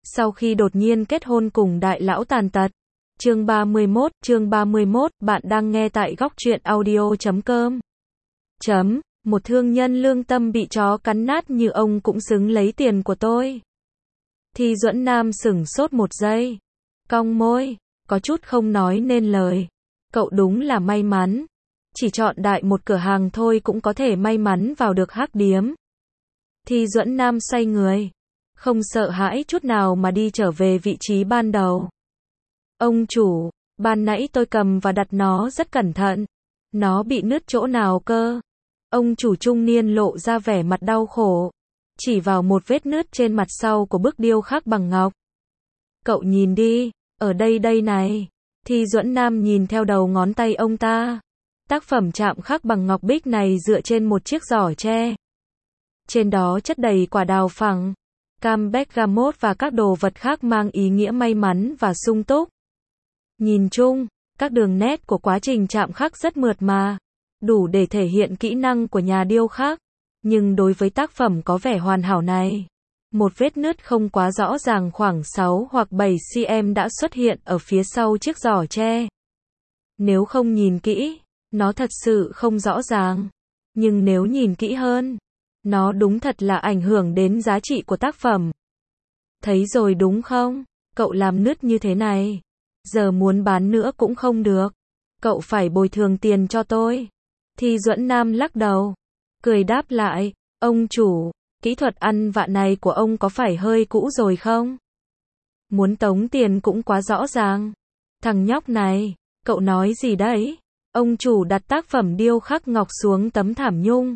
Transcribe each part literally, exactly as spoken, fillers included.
Sau khi đột nhiên kết hôn cùng đại lão tàn tật. Chương ba mươi mốt, chương ba mươi mốt, bạn đang nghe tại góc truyện audio chấm com. Chấm, một thương nhân lương tâm bị chó cắn nát như ông cũng xứng lấy tiền của tôi. Thi Duẫn Nam sửng sốt một giây. Cong môi, có chút không nói nên lời. Cậu đúng là may mắn. Chỉ chọn đại một cửa hàng thôi cũng có thể may mắn vào được hắc điếm. Thi Duẫn Nam xoay người. Không sợ hãi chút nào mà đi trở về vị trí ban đầu. Ông chủ, ban nãy tôi cầm và đặt nó rất cẩn thận. Nó bị nứt chỗ nào cơ? Ông chủ trung niên lộ ra vẻ mặt đau khổ. Chỉ vào một vết nứt trên mặt sau của bức điêu khắc bằng ngọc. Cậu nhìn đi, ở đây đây này. Thi Duẫn Nam nhìn theo đầu ngón tay ông ta. Tác phẩm chạm khắc bằng ngọc bích này dựa trên một chiếc giỏ tre. Trên đó chất đầy quả đào phẳng, cam bergamot và các đồ vật khác mang ý nghĩa may mắn và sung túc. Nhìn chung, các đường nét của quá trình chạm khắc rất mượt mà, đủ để thể hiện kỹ năng của nhà điêu khắc. Nhưng đối với tác phẩm có vẻ hoàn hảo này, một vết nứt không quá rõ ràng khoảng sáu hoặc bảy xăng-ti-mét đã xuất hiện ở phía sau chiếc giỏ tre. Nếu không nhìn kỹ, nó thật sự không rõ ràng. Nhưng nếu nhìn kỹ hơn, nó đúng thật là ảnh hưởng đến giá trị của tác phẩm. Thấy rồi đúng không? Cậu làm nứt như thế này, giờ muốn bán nữa cũng không được. Cậu phải bồi thường tiền cho tôi. Thi Duẫn Nam lắc đầu, cười đáp lại, ông chủ, kỹ thuật ăn vạ này của ông có phải hơi cũ rồi không? Muốn tống tiền cũng quá rõ ràng. Thằng nhóc này, cậu nói gì đấy? Ông chủ đặt tác phẩm điêu khắc ngọc xuống tấm thảm nhung.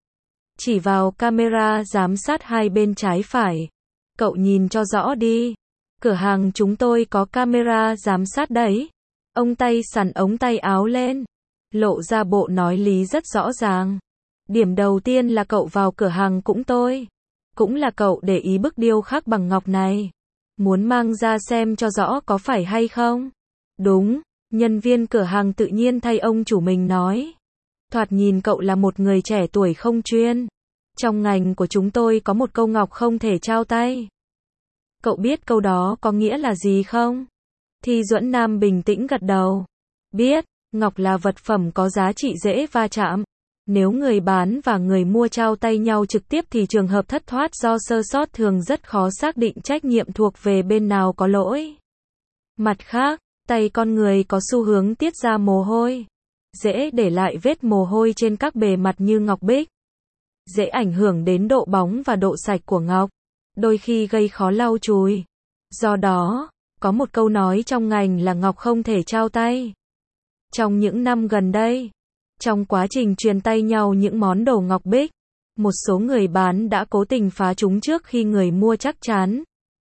Chỉ vào camera giám sát hai bên trái phải. Cậu nhìn cho rõ đi. Cửa hàng chúng tôi có camera giám sát đấy. Ông tay xằn ống tay áo lên. Lộ ra bộ nói lý rất rõ ràng. Điểm đầu tiên là cậu vào cửa hàng cũng tôi. Cũng là cậu để ý bức điêu khắc bằng ngọc này. Muốn mang ra xem cho rõ có phải hay không? Đúng, nhân viên cửa hàng tự nhiên thay ông chủ mình nói. Thoạt nhìn cậu là một người trẻ tuổi không chuyên. Trong ngành của chúng tôi có một câu ngọc không thể trao tay. Cậu biết câu đó có nghĩa là gì không? Thi Duẫn Nam bình tĩnh gật đầu. Biết, ngọc là vật phẩm có giá trị dễ va chạm. Nếu người bán và người mua trao tay nhau trực tiếp thì trường hợp thất thoát do sơ sót thường rất khó xác định trách nhiệm thuộc về bên nào có lỗi. Mặt khác, tay con người có xu hướng tiết ra mồ hôi. Dễ để lại vết mồ hôi trên các bề mặt như ngọc bích. Dễ ảnh hưởng đến độ bóng và độ sạch của ngọc. Đôi khi gây khó lau chùi. Do đó, có một câu nói trong ngành là ngọc không thể trao tay. Trong những năm gần đây, trong quá trình truyền tay nhau những món đồ ngọc bích, một số người bán đã cố tình phá chúng trước khi người mua chắc chắn.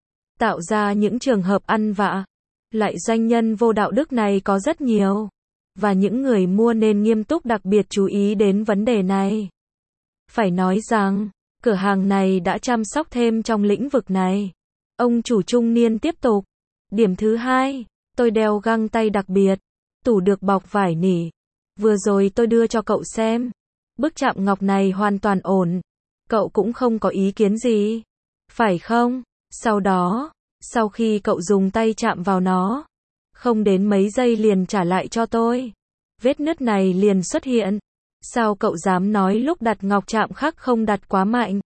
Tạo ra những trường hợp ăn vạ. Loại doanh nhân vô đạo đức này có rất nhiều. Và những người mua nên nghiêm túc đặc biệt chú ý đến vấn đề này. Phải nói rằng, cửa hàng này đã chăm sóc thêm trong lĩnh vực này. Ông chủ trung niên tiếp tục. Điểm thứ hai, tôi đeo găng tay đặc biệt. Tủ được bọc vải nỉ. Vừa rồi tôi đưa cho cậu xem. Bức chạm ngọc này hoàn toàn ổn. Cậu cũng không có ý kiến gì. Phải không? Sau đó, sau khi cậu dùng tay chạm vào nó, không đến mấy giây liền trả lại cho tôi. Vết nứt này liền xuất hiện. Sao cậu dám nói lúc đặt ngọc chạm khắc không đặt quá mạnh?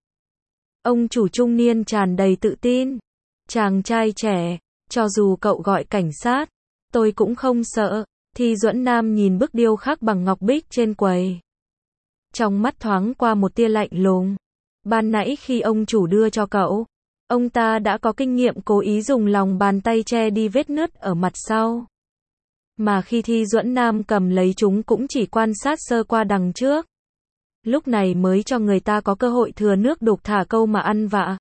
Ông chủ trung niên tràn đầy tự tin. Chàng trai trẻ, cho dù cậu gọi cảnh sát, tôi cũng không sợ. Thi Duẫn Nam nhìn bức điêu khắc bằng ngọc bích trên quầy. Trong mắt thoáng qua một tia lạnh lùng. Ban nãy khi ông chủ đưa cho cậu, ông ta đã có kinh nghiệm cố ý dùng lòng bàn tay che đi vết nứt ở mặt sau. Mà khi Thi Duẫn Nam cầm lấy chúng cũng chỉ quan sát sơ qua đằng trước. Lúc này mới cho người ta có cơ hội thừa nước đục thả câu mà ăn vạ.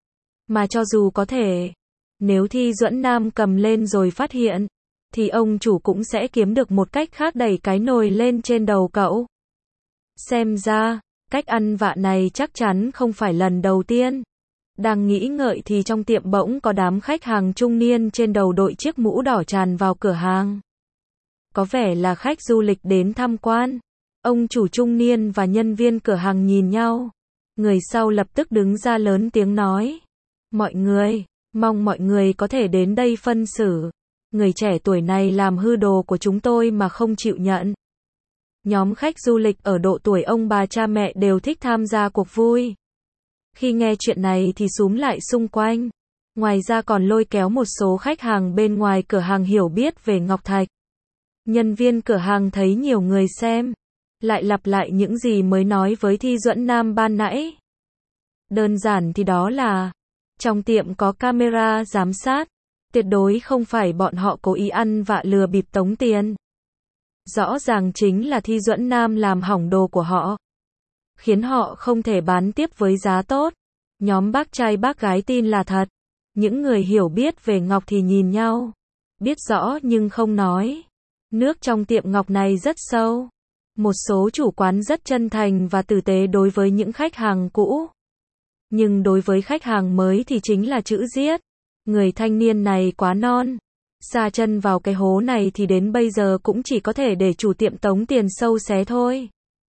Mà cho dù có thể, nếu Thi Duẫn Nam cầm lên rồi phát hiện, thì ông chủ cũng sẽ kiếm được một cách khác đẩy cái nồi lên trên đầu cậu. Xem ra, cách ăn vạ này chắc chắn không phải lần đầu tiên. Đang nghĩ ngợi thì trong tiệm bỗng có đám khách hàng trung niên trên đầu đội chiếc mũ đỏ tràn vào cửa hàng. Có vẻ là khách du lịch đến tham quan. Ông chủ trung niên và nhân viên cửa hàng nhìn nhau. Người sau lập tức đứng ra lớn tiếng nói. Mọi người, Mong mọi người có thể đến đây phân xử. Người trẻ tuổi này làm hư đồ của chúng tôi mà không chịu nhận. Nhóm khách du lịch ở độ tuổi ông bà cha mẹ đều thích tham gia cuộc vui. Khi nghe chuyện này thì xúm lại xung quanh. Ngoài ra còn lôi kéo một số khách hàng bên ngoài cửa hàng hiểu biết về ngọc thạch. Nhân viên cửa hàng thấy nhiều người xem, lại lặp lại những gì mới nói với Thi Duẫn Nam ban nãy. Đơn giản thì đó là, trong tiệm có camera giám sát, tuyệt đối không phải bọn họ cố ý ăn vạ lừa bịp tống tiền. Rõ ràng chính là Thi Duẫn Nam làm hỏng đồ của họ, khiến họ không thể bán tiếp với giá tốt. Nhóm bác trai bác gái tin là thật. Những người hiểu biết về ngọc thì nhìn nhau, biết rõ nhưng không nói. Nước trong tiệm ngọc này rất sâu. Một số chủ quán rất chân thành và tử tế đối với những khách hàng cũ. Nhưng đối với khách hàng mới thì chính là chữ giết. Người thanh niên này quá non. Sa chân vào cái hố này thì đến bây giờ cũng chỉ có thể để chủ tiệm tống tiền sâu xé thôi.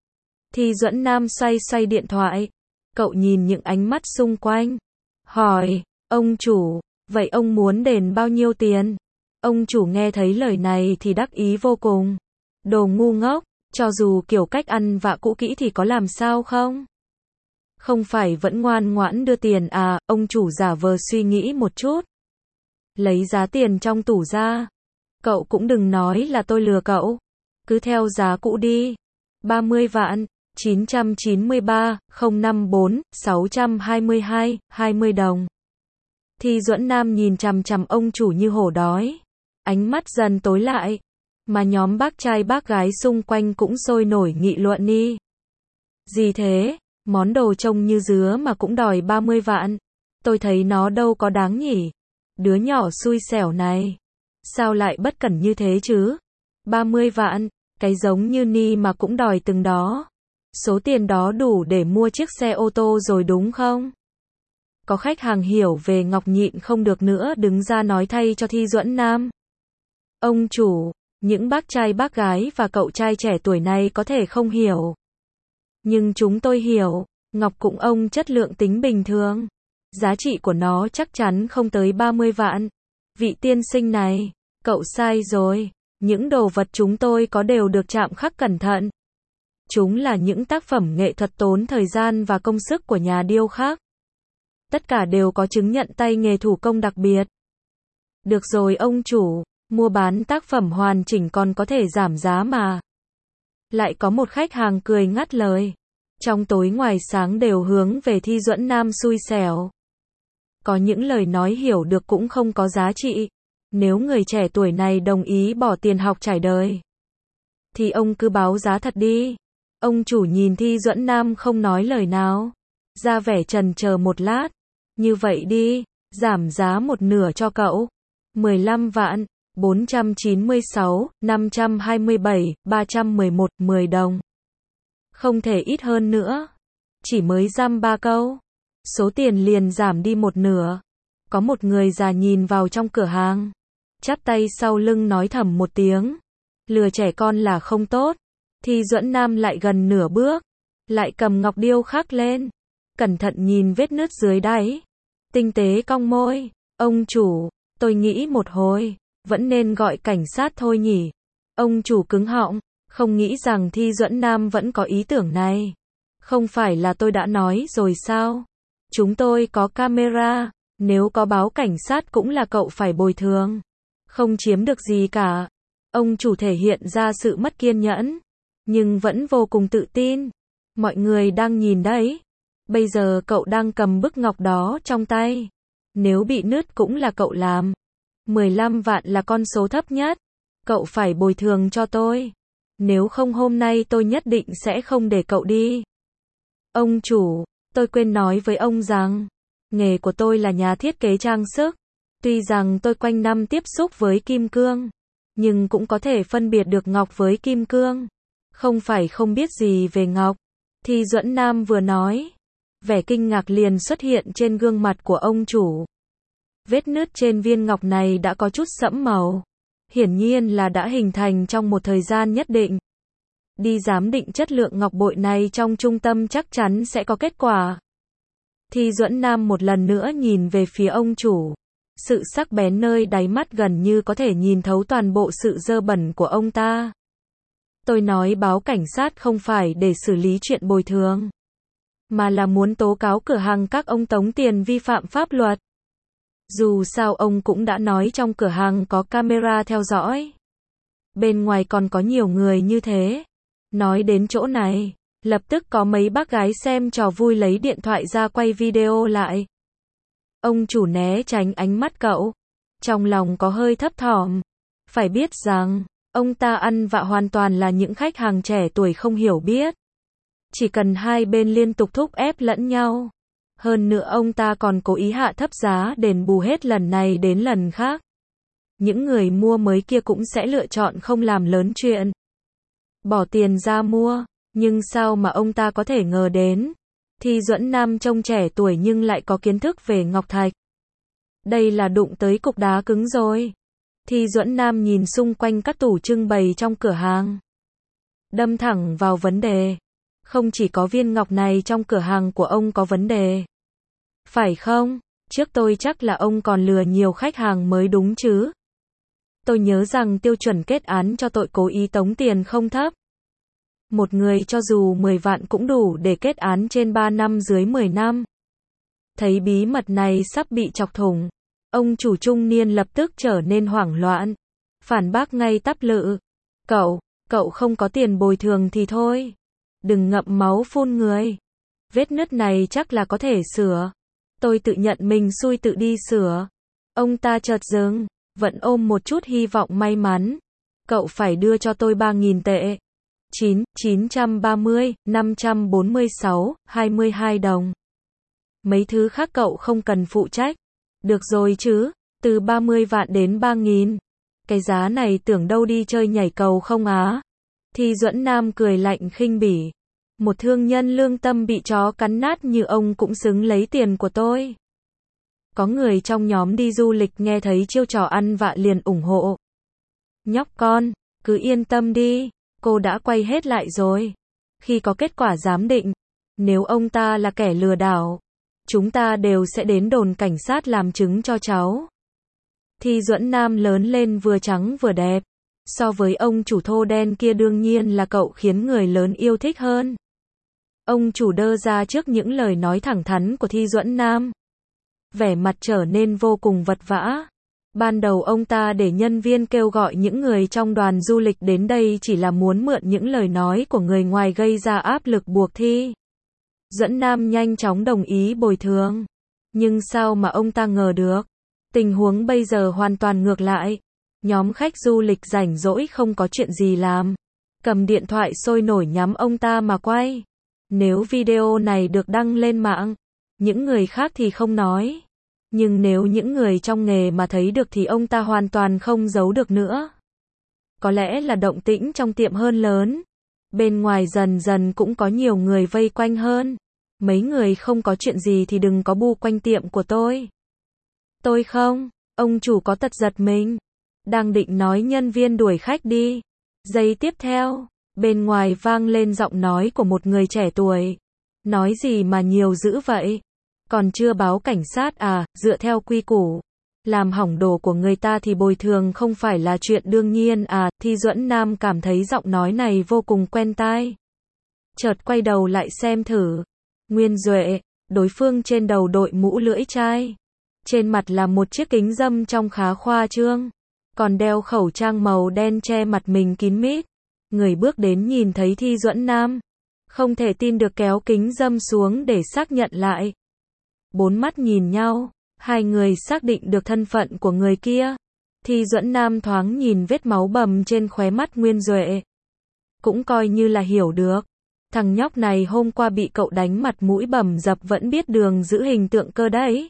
Thi Duẫn Nam xoay xoay điện thoại. Cậu nhìn những ánh mắt xung quanh. Hỏi, ông chủ, vậy ông muốn đền bao nhiêu tiền? Ông chủ nghe thấy lời này thì đắc ý vô cùng. Đồ ngu ngốc, cho dù kiểu cách ăn vạ cũ kỹ thì có làm sao không? Không phải vẫn ngoan ngoãn đưa tiền à? Ông chủ giả vờ suy nghĩ một chút. Lấy giá tiền trong tủ ra. Cậu cũng đừng nói là tôi lừa cậu. Cứ theo giá cũ đi. ba mươi vạn, chín trăm chín mươi ba, không năm bốn, sáu trăm hai mươi hai, hai mươi đồng. Thi Duẫn Nam nhìn chằm chằm ông chủ như hổ đói. Ánh mắt dần tối lại. Mà nhóm bác trai bác gái xung quanh cũng sôi nổi nghị luận đi. Gì thế? Món đồ trông như dứa mà cũng đòi ba mươi vạn. Tôi thấy nó đâu có đáng nhỉ. Đứa nhỏ xui xẻo này. Sao lại bất cẩn như thế chứ? ba mươi vạn. Cái giống như Ni mà cũng đòi từng đó. Số tiền đó đủ để mua chiếc xe ô tô rồi đúng không? Có khách hàng hiểu về ngọc nhịn không được nữa đứng ra nói thay cho Thi Duẫn Nam. Ông chủ, những bác trai bác gái và cậu trai trẻ tuổi này có thể không hiểu. Nhưng chúng tôi hiểu, ngọc cũng ông chất lượng tính bình thường. Giá trị của nó chắc chắn không tới ba mươi vạn. Vị tiên sinh này, cậu sai rồi. Những đồ vật chúng tôi có đều được chạm khắc cẩn thận. Chúng là những tác phẩm nghệ thuật tốn thời gian và công sức của nhà điêu khắc. Tất cả đều có chứng nhận tay nghề thủ công đặc biệt. Được rồi ông chủ, mua bán tác phẩm hoàn chỉnh còn có thể giảm giá mà. Lại có một khách hàng cười ngắt lời. Trong tối ngoài sáng đều hướng về Thi Duẫn Nam xui xẻo. Có những lời nói hiểu được cũng không có giá trị. Nếu người trẻ tuổi này đồng ý bỏ tiền học trải đời, thì ông cứ báo giá thật đi. Ông chủ nhìn Thi Duẫn Nam không nói lời nào. Ra vẻ chần chờ một lát. Như vậy đi, giảm giá một nửa cho cậu. mười lăm vạn, bốn trăm chín mươi sáu, năm trăm hai mươi bảy, ba trăm mười một, mười đồng. Không thể ít hơn nữa. Chỉ mới dăm ba câu. Số tiền liền giảm đi một nửa. Có một người già nhìn vào trong cửa hàng. Chắp tay sau lưng nói thầm một tiếng. Lừa trẻ con là không tốt. Thi Duẫn Nam lại gần nửa bước. Lại cầm ngọc điêu khắc lên. Cẩn thận nhìn vết nứt dưới đáy. Tinh tế cong môi. Ông chủ, tôi nghĩ một hồi. Vẫn nên gọi cảnh sát thôi nhỉ. Ông chủ cứng họng. Không nghĩ rằng Thi Duẫn Nam vẫn có ý tưởng này. Không phải là tôi đã nói rồi sao? Chúng tôi có camera. Nếu có báo cảnh sát cũng là cậu phải bồi thường. Không chiếm được gì cả. Ông chủ thể hiện ra sự mất kiên nhẫn. Nhưng vẫn vô cùng tự tin. Mọi người đang nhìn đấy. Bây giờ cậu đang cầm bức ngọc đó trong tay. Nếu bị nứt cũng là cậu làm. mười lăm vạn là con số thấp nhất. Cậu phải bồi thường cho tôi. Nếu không hôm nay tôi nhất định sẽ không để cậu đi. Ông chủ, tôi quên nói với ông rằng, nghề của tôi là nhà thiết kế trang sức. Tuy rằng tôi quanh năm tiếp xúc với kim cương, nhưng cũng có thể phân biệt được ngọc với kim cương. Không phải không biết gì về ngọc. Thi Duẫn Nam vừa nói, vẻ kinh ngạc liền xuất hiện trên gương mặt của ông chủ. Vết nứt trên viên ngọc này đã có chút sẫm màu. Hiển nhiên là đã hình thành trong một thời gian nhất định. Đi giám định chất lượng ngọc bội này trong trung tâm chắc chắn sẽ có kết quả. Thi Duẫn Nam một lần nữa nhìn về phía ông chủ. Sự sắc bén nơi đáy mắt gần như có thể nhìn thấu toàn bộ sự dơ bẩn của ông ta. Tôi nói báo cảnh sát không phải để xử lý chuyện bồi thường, mà là muốn tố cáo cửa hàng các ông tống tiền vi phạm pháp luật. Dù sao ông cũng đã nói trong cửa hàng có camera theo dõi. Bên ngoài còn có nhiều người như thế. Nói đến chỗ này, lập tức có mấy bác gái xem trò vui lấy điện thoại ra quay video lại. Ông chủ né tránh ánh mắt cậu. Trong lòng có hơi thấp thỏm. Phải biết rằng, ông ta ăn vạ hoàn toàn là những khách hàng trẻ tuổi không hiểu biết. Chỉ cần hai bên liên tục thúc ép lẫn nhau. Hơn nữa ông ta còn cố ý hạ thấp giá đền bù hết lần này đến lần khác. Những người mua mới kia cũng sẽ lựa chọn không làm lớn chuyện. Bỏ tiền ra mua. Nhưng sao mà ông ta có thể ngờ đến. Thi Duẫn Nam trông trẻ tuổi nhưng lại có kiến thức về ngọc thạch. Đây là đụng tới cục đá cứng rồi. Thi Duẫn Nam nhìn xung quanh các tủ trưng bày trong cửa hàng. Đâm thẳng vào vấn đề. Không chỉ có viên ngọc này trong cửa hàng của ông có vấn đề. Phải không? Trước tôi chắc là ông còn lừa nhiều khách hàng mới đúng chứ. Tôi nhớ rằng tiêu chuẩn kết án cho tội cố ý tống tiền không thấp. Một người cho dù mười vạn cũng đủ để kết án trên ba năm dưới mười năm. Thấy bí mật này sắp bị chọc thủng. Ông chủ trung niên lập tức trở nên hoảng loạn. Phản bác ngay tắp lự. Cậu, cậu không có tiền bồi thường thì thôi. Đừng ngậm máu phun người. Vết nứt này chắc là có thể sửa. Tôi tự nhận mình xui tự đi sửa. Ông ta chợt dừng, vẫn ôm một chút hy vọng may mắn. Cậu phải đưa cho tôi ba nghìn tệ. chín, chín trăm ba mươi, năm trăm bốn mươi sáu, hai mươi hai đồng. Mấy thứ khác cậu không cần phụ trách. Được rồi chứ, từ ba mươi vạn đến ba nghìn. Cái giá này tưởng đâu đi chơi nhảy cầu không á. Thi Duẫn Nam cười lạnh khinh bỉ. Một thương nhân lương tâm bị chó cắn nát như ông cũng xứng lấy tiền của tôi. Có người trong nhóm đi du lịch nghe thấy chiêu trò ăn vạ liền ủng hộ. Nhóc con, cứ yên tâm đi, cô đã quay hết lại rồi. Khi có kết quả giám định, nếu ông ta là kẻ lừa đảo, chúng ta đều sẽ đến đồn cảnh sát làm chứng cho cháu. Thi Duẫn Nam lớn lên vừa trắng vừa đẹp. So với ông chủ thô đen kia đương nhiên là cậu khiến người lớn yêu thích hơn. Ông chủ đơ ra trước những lời nói thẳng thắn của Thi Duẫn Nam. Vẻ mặt trở nên vô cùng vật vã. Ban đầu ông ta để nhân viên kêu gọi những người trong đoàn du lịch đến đây chỉ là muốn mượn những lời nói của người ngoài gây ra áp lực buộc Thi Duẫn Nam nhanh chóng đồng ý bồi thường. Nhưng sao mà ông ta ngờ được. Tình huống bây giờ hoàn toàn ngược lại. Nhóm khách du lịch rảnh rỗi không có chuyện gì làm. Cầm điện thoại sôi nổi nhắm ông ta mà quay. Nếu video này được đăng lên mạng, những người khác thì không nói. Nhưng nếu những người trong nghề mà thấy được thì ông ta hoàn toàn không giấu được nữa. Có lẽ là động tĩnh trong tiệm hơn lớn. Bên ngoài dần dần cũng có nhiều người vây quanh hơn. Mấy người không có chuyện gì thì đừng có bu quanh tiệm của tôi. Tôi không, ông chủ có tật giật mình. Đang định nói nhân viên đuổi khách đi. Giây tiếp theo, bên ngoài vang lên giọng nói của một người trẻ tuổi. Nói gì mà nhiều dữ vậy? Còn chưa báo cảnh sát à, dựa theo quy củ. Làm hỏng đồ của người ta thì bồi thường không phải là chuyện đương nhiên à, Thi Duẫn Nam cảm thấy giọng nói này vô cùng quen tai. Chợt quay đầu lại xem thử. Nguyên Duệ, đối phương trên đầu đội mũ lưỡi chai. Trên mặt là một chiếc kính râm trông khá khoa trương. Còn đeo khẩu trang màu đen che mặt mình kín mít. Người bước đến nhìn thấy Thi Duẫn Nam. Không thể tin được kéo kính râm xuống để xác nhận lại. Bốn mắt nhìn nhau. Hai người xác định được thân phận của người kia. Thi Duẫn Nam thoáng nhìn vết máu bầm trên khóe mắt Nguyên Duệ. Cũng coi như là hiểu được. Thằng nhóc này hôm qua bị cậu đánh mặt mũi bầm dập vẫn biết đường giữ hình tượng cơ đấy.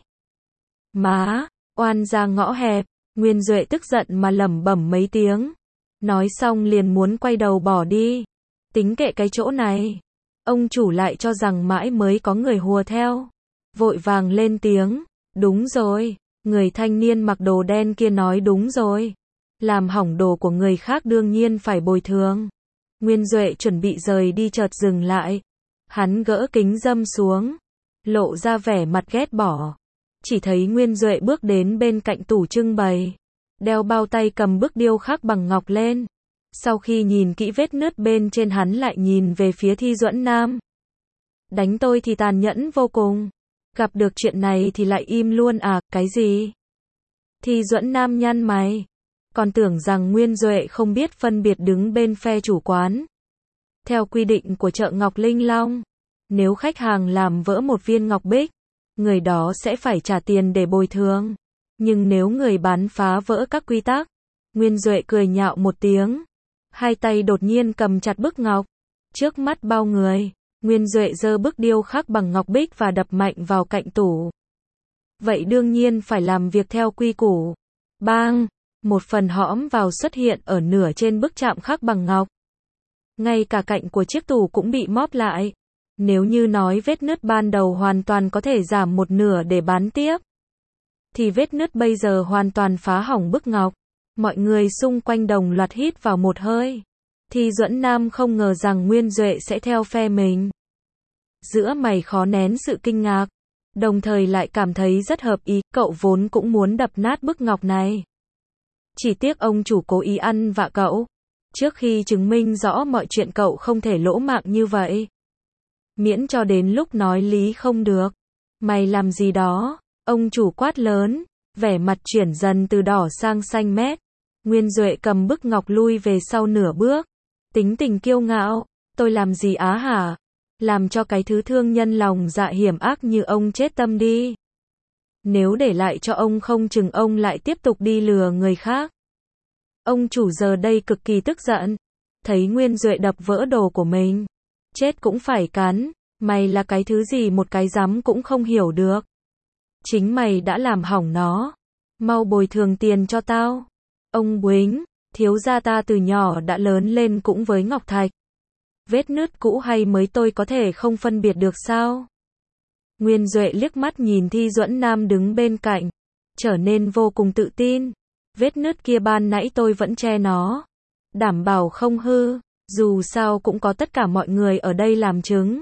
Má, oan ra ngõ hẹp. Nguyên Duệ tức giận mà lẩm bẩm mấy tiếng. Nói xong liền muốn quay đầu bỏ đi. Tính kệ cái chỗ này. Ông chủ lại cho rằng mãi mới có người hùa theo. Vội vàng lên tiếng. Đúng rồi. Người thanh niên mặc đồ đen kia nói đúng rồi. Làm hỏng đồ của người khác đương nhiên phải bồi thường. Nguyên Duệ chuẩn bị rời đi chợt dừng lại. Hắn gỡ kính râm xuống. Lộ ra vẻ mặt ghét bỏ. chỉ thấy Nguyên Duệ bước đến bên cạnh tủ trưng bày, đeo bao tay cầm bức điêu khắc bằng ngọc lên. Sau khi nhìn kỹ vết nứt bên trên, hắn lại nhìn về phía Thi Duẫn Nam. Đánh tôi thì tàn nhẫn vô cùng. Gặp được chuyện này thì lại im luôn à, cái gì? Thi Duẫn Nam nhăn mày. Còn tưởng rằng Nguyên Duệ không biết phân biệt đứng bên phe chủ quán. Theo quy định của chợ Ngọc Linh Long, nếu khách hàng làm vỡ một viên ngọc bích, người đó sẽ phải trả tiền để bồi thường. Nhưng nếu người bán phá vỡ các quy tắc, Nguyên Duệ cười nhạo một tiếng. Hai tay đột nhiên cầm chặt bức ngọc. Trước mắt bao người, Nguyên Duệ giơ bức điêu khắc bằng ngọc bích và đập mạnh vào cạnh tủ. Vậy đương nhiên phải làm việc theo quy củ. Bang! Một phần hõm vào xuất hiện ở nửa trên bức chạm khắc bằng ngọc. Ngay cả cạnh của chiếc tủ cũng bị móp lại. Nếu như nói vết nứt ban đầu hoàn toàn có thể giảm một nửa để bán tiếp, thì vết nứt bây giờ hoàn toàn phá hỏng bức ngọc. Mọi người xung quanh đồng loạt hít vào một hơi. Thi Duẫn Nam không ngờ rằng Nguyên Duệ sẽ theo phe mình. Giữa mày khó nén sự kinh ngạc, đồng thời lại cảm thấy rất hợp ý, cậu vốn cũng muốn đập nát bức ngọc này. Chỉ tiếc ông chủ cố ý ăn vạ cậu. Trước khi chứng minh rõ mọi chuyện cậu không thể lỗ mạng như vậy. Miễn cho đến lúc nói lý không được. Mày làm gì đó? Ông chủ quát lớn, vẻ mặt chuyển dần từ đỏ sang xanh mét. Nguyên Duệ cầm bức ngọc lui về sau nửa bước. Tính tình kiêu ngạo, tôi làm gì á hả? Làm cho cái thứ thương nhân lòng dạ hiểm ác như ông chết tâm đi. Nếu để lại cho ông không chừng ông lại tiếp tục đi lừa người khác. Ông chủ giờ đây cực kỳ tức giận. Thấy Nguyên Duệ đập vỡ đồ của mình. Chết cũng phải cắn. Mày là cái thứ gì một cái rắm cũng không hiểu được. Chính mày đã làm hỏng nó. Mau bồi thường tiền cho tao. Ông Quýnh, thiếu gia ta từ nhỏ đã lớn lên cũng với ngọc thạch. Vết nứt cũ hay mới tôi có thể không phân biệt được sao? Nguyên Duệ liếc mắt nhìn Thi Duẫn Nam đứng bên cạnh, trở nên vô cùng tự tin. Vết nứt kia ban nãy tôi vẫn che nó. Đảm bảo không hư, dù sao cũng có tất cả mọi người ở đây làm chứng.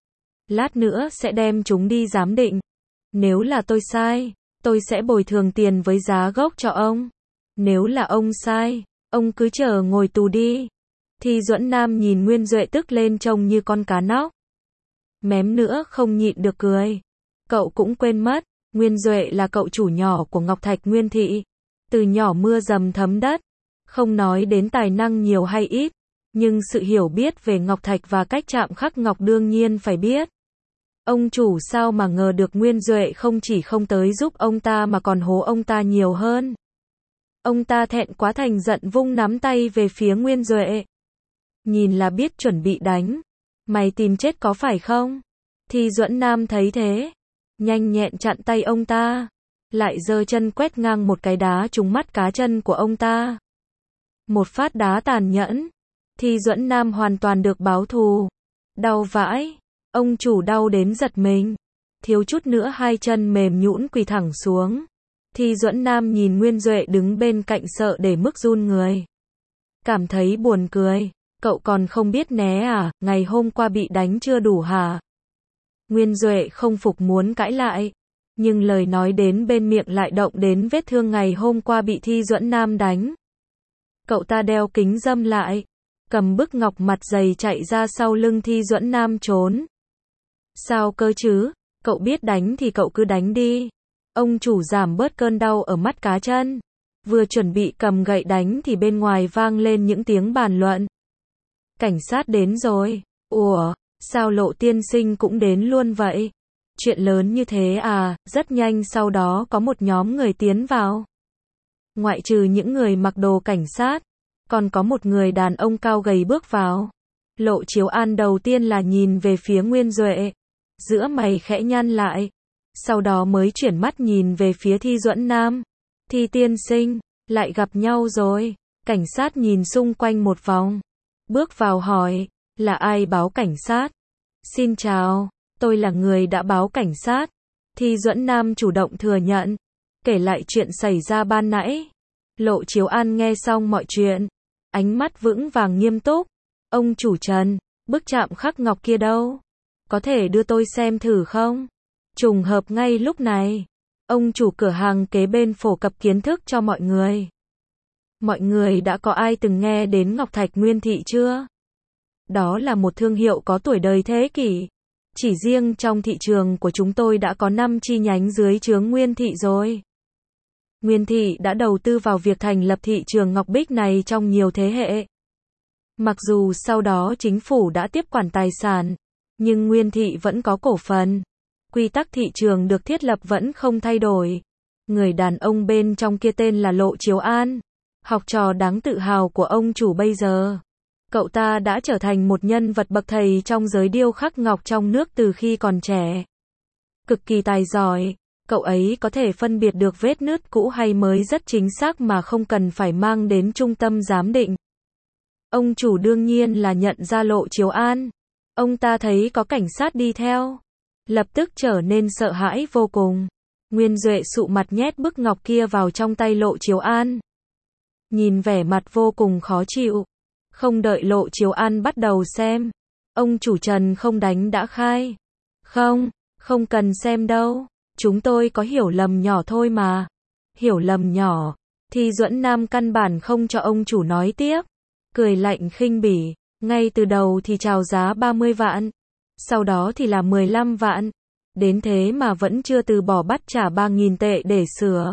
Lát nữa sẽ đem chúng đi giám định. Nếu là tôi sai, tôi sẽ bồi thường tiền với giá gốc cho ông. Nếu là ông sai, ông cứ chờ ngồi tù đi. Thi Duẫn Nam nhìn Nguyên Duệ tức lên trông như con cá nóc. Mém nữa không nhịn được cười. Cậu cũng quên mất, Nguyên Duệ là cậu chủ nhỏ của Ngọc Thạch Nguyên Thị. Từ nhỏ mưa dầm thấm đất. Không nói đến tài năng nhiều hay ít, nhưng sự hiểu biết về Ngọc Thạch và cách chạm khắc ngọc đương nhiên phải biết. Ông chủ sao mà ngờ được Nguyên Duệ không chỉ không tới giúp ông ta mà còn hố ông ta nhiều hơn. Ông ta thẹn quá thành giận vung nắm tay về phía Nguyên Duệ. Nhìn là biết chuẩn bị đánh. Mày tìm chết có phải không? Thi Duẫn Nam thấy thế, nhanh nhẹn chặn tay ông ta, lại giơ chân quét ngang một cái đá trúng mắt cá chân của ông ta. Một phát đá tàn nhẫn. Thi Duẫn Nam hoàn toàn được báo thù. Đau vãi. Ông chủ đau đến giật mình. Thiếu chút nữa hai chân mềm nhũn quỳ thẳng xuống. Thi Duẫn Nam nhìn Nguyên Duệ đứng bên cạnh sợ để mức run người. Cảm thấy buồn cười. Cậu còn không biết né à, ngày hôm qua bị đánh chưa đủ hả? Nguyên Duệ không phục muốn cãi lại. Nhưng lời nói đến bên miệng lại động đến vết thương ngày hôm qua bị Thi Duẫn Nam đánh. Cậu ta đeo kính râm lại. Cầm bức ngọc mặt dày chạy ra sau lưng Thi Duẫn Nam trốn. Sao cơ chứ? Cậu biết đánh thì cậu cứ đánh đi. Ông chủ giảm bớt cơn đau ở mắt cá chân. Vừa chuẩn bị cầm gậy đánh thì bên ngoài vang lên những tiếng bàn luận. Cảnh sát đến rồi. Ủa, sao Lộ tiên sinh cũng đến luôn vậy? Chuyện lớn như thế à? Rất nhanh sau đó có một nhóm người tiến vào. Ngoại trừ những người mặc đồ cảnh sát, còn có một người đàn ông cao gầy bước vào. Lộ Chiếu An đầu tiên là nhìn về phía Nguyên Duệ. Giữa mày khẽ nhăn lại. Sau đó mới chuyển mắt nhìn về phía Thi Duẫn Nam. Thi tiên sinh, lại gặp nhau rồi. Cảnh sát nhìn xung quanh một vòng. Bước vào hỏi, là ai báo cảnh sát? Xin chào, tôi là người đã báo cảnh sát. Thi Duẫn Nam chủ động thừa nhận. Kể lại chuyện xảy ra ban nãy. Lộ Chiếu An nghe xong mọi chuyện. Ánh mắt vững vàng nghiêm túc. Ông chủ Trần, bức chạm khắc ngọc kia đâu? Có thể đưa tôi xem thử không? Trùng hợp ngay lúc này. Ông chủ cửa hàng kế bên phổ cập kiến thức cho mọi người. Mọi người đã có ai từng nghe đến Ngọc Thạch Nguyên Thị chưa? Đó là một thương hiệu có tuổi đời thế kỷ. Chỉ riêng trong thị trường của chúng tôi đã có năm chi nhánh dưới trướng Nguyên Thị rồi. Nguyên Thị đã đầu tư vào việc thành lập thị trường ngọc bích này trong nhiều thế hệ. Mặc dù sau đó chính phủ đã tiếp quản tài sản, nhưng Nguyên Thị vẫn có cổ phần. Quy tắc thị trường được thiết lập vẫn không thay đổi. Người đàn ông bên trong kia tên là Lộ Chiếu An, học trò đáng tự hào của ông chủ bây giờ. Cậu ta đã trở thành một nhân vật bậc thầy trong giới điêu khắc ngọc trong nước từ khi còn trẻ. Cực kỳ tài giỏi, cậu ấy có thể phân biệt được vết nứt cũ hay mới rất chính xác mà không cần phải mang đến trung tâm giám định. Ông chủ đương nhiên là nhận ra Lộ Chiếu An. Ông ta thấy có cảnh sát đi theo, lập tức trở nên sợ hãi vô cùng. Nguyên Duệ sụ mặt nhét bức ngọc kia vào trong tay Lộ Chiếu An. Nhìn vẻ mặt vô cùng khó chịu. Không đợi Lộ Chiếu An bắt đầu xem, ông chủ Trần không đánh đã khai. Không, không cần xem đâu, chúng tôi có hiểu lầm nhỏ thôi mà. Hiểu lầm nhỏ, thì Duẫn Nam căn bản không cho ông chủ nói tiếp. Cười lạnh khinh bỉ, ngay từ đầu thì chào giá ba mươi vạn, sau đó thì là mười lăm vạn, đến thế mà vẫn chưa từ bỏ bắt trả ba nghìn tệ để sửa.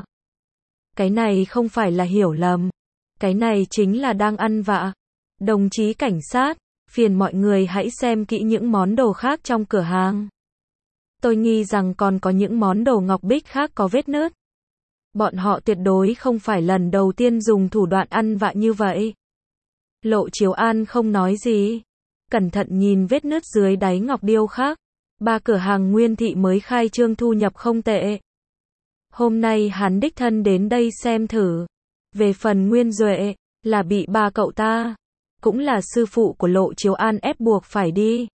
Cái này không phải là hiểu lầm, cái này chính là đang ăn vạ. Đồng chí cảnh sát, phiền mọi người hãy xem kỹ những món đồ khác trong cửa hàng. Tôi nghi rằng còn có những món đồ ngọc bích khác có vết nứt. Bọn họ tuyệt đối không phải lần đầu tiên dùng thủ đoạn ăn vạ như vậy. Lộ Chiếu An không nói gì, cẩn thận nhìn vết nứt dưới đáy ngọc điêu khác. Ba cửa hàng Nguyên Thị mới khai trương thu nhập không tệ. Hôm nay hắn đích thân đến đây xem thử. Về phần Nguyên Duệ, là bị ba cậu ta, cũng là sư phụ của Lộ Chiếu An ép buộc phải đi.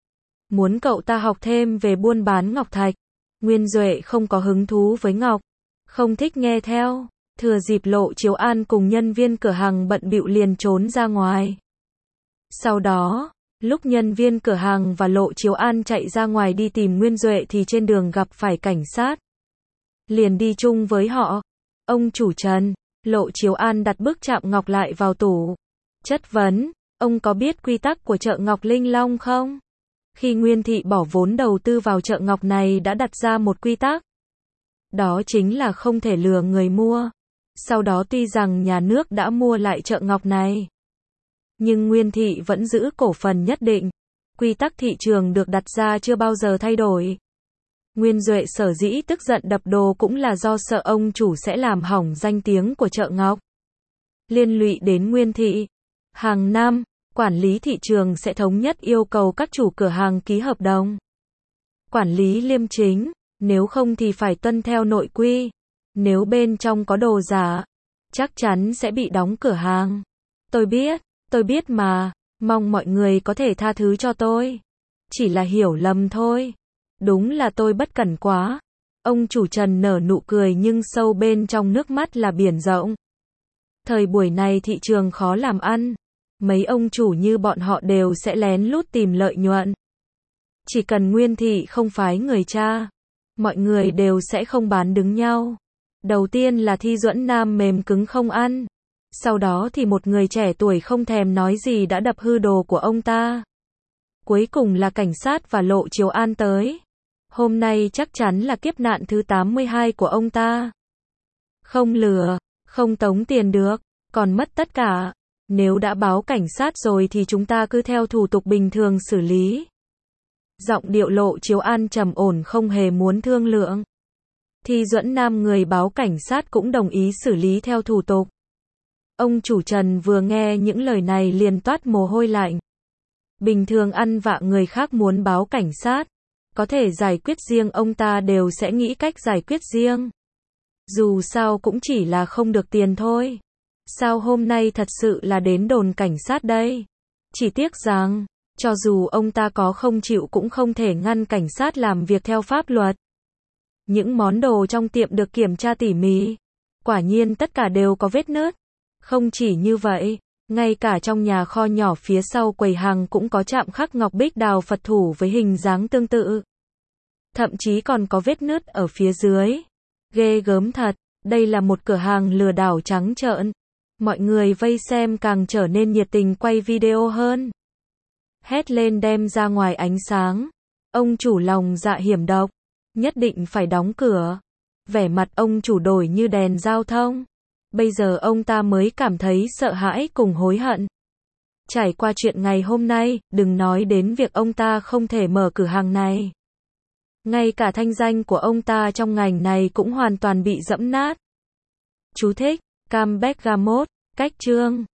Muốn cậu ta học thêm về buôn bán ngọc thạch. Nguyên Duệ không có hứng thú với ngọc, không thích nghe theo. Thừa dịp Lộ Chiếu An cùng nhân viên cửa hàng bận bịu liền trốn ra ngoài. Sau đó, lúc nhân viên cửa hàng và Lộ Chiếu An chạy ra ngoài đi tìm Nguyên Duệ thì trên đường gặp phải cảnh sát. Liền đi chung với họ. Ông chủ Trần, Lộ Chiếu An đặt bức chạm ngọc lại vào tủ. Chất vấn, ông có biết quy tắc của chợ ngọc Linh Long không? Khi Nguyên Thị bỏ vốn đầu tư vào chợ ngọc này đã đặt ra một quy tắc. Đó chính là không thể lừa người mua. Sau đó tuy rằng nhà nước đã mua lại chợ ngọc này, nhưng Nguyên Thị vẫn giữ cổ phần nhất định. Quy tắc thị trường được đặt ra chưa bao giờ thay đổi. Nguyên Duệ sở dĩ tức giận đập đồ cũng là do sợ ông chủ sẽ làm hỏng danh tiếng của chợ ngọc. Liên lụy đến Nguyên Thị. Hàng năm, quản lý thị trường sẽ thống nhất yêu cầu các chủ cửa hàng ký hợp đồng. Quản lý liêm chính, nếu không thì phải tuân theo nội quy. Nếu bên trong có đồ giả, chắc chắn sẽ bị đóng cửa hàng. Tôi biết, tôi biết mà, mong mọi người có thể tha thứ cho tôi. Chỉ là hiểu lầm thôi. Đúng là tôi bất cẩn quá. Ông chủ Trần nở nụ cười nhưng sâu bên trong nước mắt là biển rộng. Thời buổi này thị trường khó làm ăn. Mấy ông chủ như bọn họ đều sẽ lén lút tìm lợi nhuận. Chỉ cần Nguyên Thị không phái người cha, mọi người đều sẽ không bán đứng nhau. Đầu tiên là Thi Duẫn Nam mềm cứng không ăn. Sau đó thì một người trẻ tuổi không thèm nói gì đã đập hư đồ của ông ta. Cuối cùng là cảnh sát và Lộ Chiếu An tới. Hôm nay chắc chắn là kiếp nạn thứ tám mươi hai của ông ta. Không lừa, không tống tiền được, còn mất tất cả. Nếu đã báo cảnh sát rồi thì chúng ta cứ theo thủ tục bình thường xử lý. Giọng điệu Lộ Chiếu An trầm ổn không hề muốn thương lượng. Thi Duẫn Nam người báo cảnh sát cũng đồng ý xử lý theo thủ tục. Ông chủ Trần vừa nghe những lời này liền toát mồ hôi lạnh. Bình thường ăn vạ người khác muốn báo cảnh sát, có thể giải quyết riêng ông ta đều sẽ nghĩ cách giải quyết riêng. Dù sao cũng chỉ là không được tiền thôi. Sao hôm nay thật sự là đến đồn cảnh sát đây? Chỉ tiếc rằng, cho dù ông ta có không chịu cũng không thể ngăn cảnh sát làm việc theo pháp luật. Những món đồ trong tiệm được kiểm tra tỉ mỉ. Quả nhiên tất cả đều có vết nứt. Không chỉ như vậy, ngay cả trong nhà kho nhỏ phía sau quầy hàng cũng có chạm khắc ngọc bích đào Phật thủ với hình dáng tương tự. Thậm chí còn có vết nứt ở phía dưới. Ghê gớm thật, đây là một cửa hàng lừa đảo trắng trợn. Mọi người vây xem càng trở nên nhiệt tình quay video hơn. Hét lên đem ra ngoài ánh sáng. Ông chủ lòng dạ hiểm độc, nhất định phải đóng cửa. Vẻ mặt ông chủ đổi như đèn giao thông. Bây giờ ông ta mới cảm thấy sợ hãi cùng hối hận. Trải qua chuyện ngày hôm nay, đừng nói đến việc ông ta không thể mở cửa hàng này. Ngay cả thanh danh của ông ta trong ngành này cũng hoàn toàn bị dẫm nát. Chú thích: Cam Bergamot, cách chương